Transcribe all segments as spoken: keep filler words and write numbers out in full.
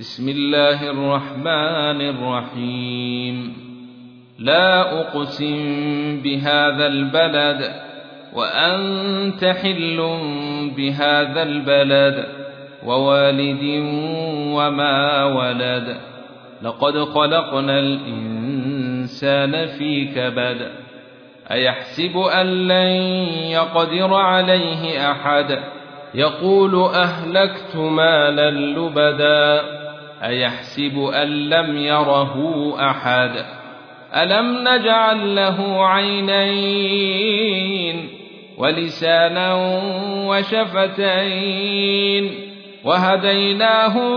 بسم الله الرحمن الرحيم لا أقسم بهذا البلد وأنت حل بهذا البلد ووالد وما ولد لقد خلقنا الإنسان في كبد أيحسب أن لن يقدر عليه أحد يقول أهلكت مالا لبدا أيحسب أن لم يره أحد ألم نجعل له عينين ولسانا وشفتين وهديناه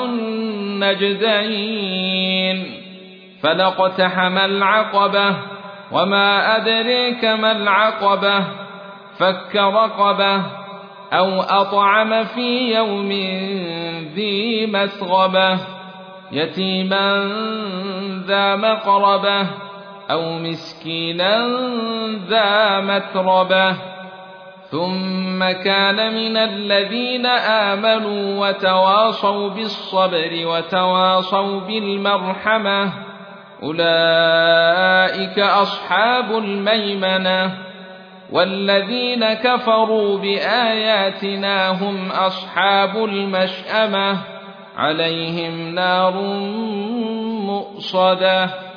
النجدين فلاقتحم العقبة وما أدريك ما العقبة فك رقبة أو أطعم في يوم ذي مسغبة يتيما ذا مقربة أو مسكينا ذا متربة ثم كان من الذين آمنوا وتواصوا بالصبر وتواصوا بالمرحمة أولئك أصحاب الميمنة والذين كفروا بآياتنا هم أصحاب المشأمة عليهم نار مؤصدة